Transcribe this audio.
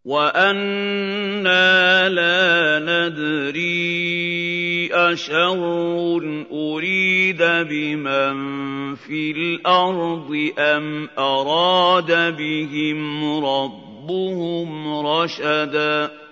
وَأَنَّا لَا نَدْرِي أَشَرٌّ أُرِيدَ بِمَن فِي الْأَرْضِ أَمْ أَرَادَ بِهِمْ رَبُّهُمْ رَشَدًا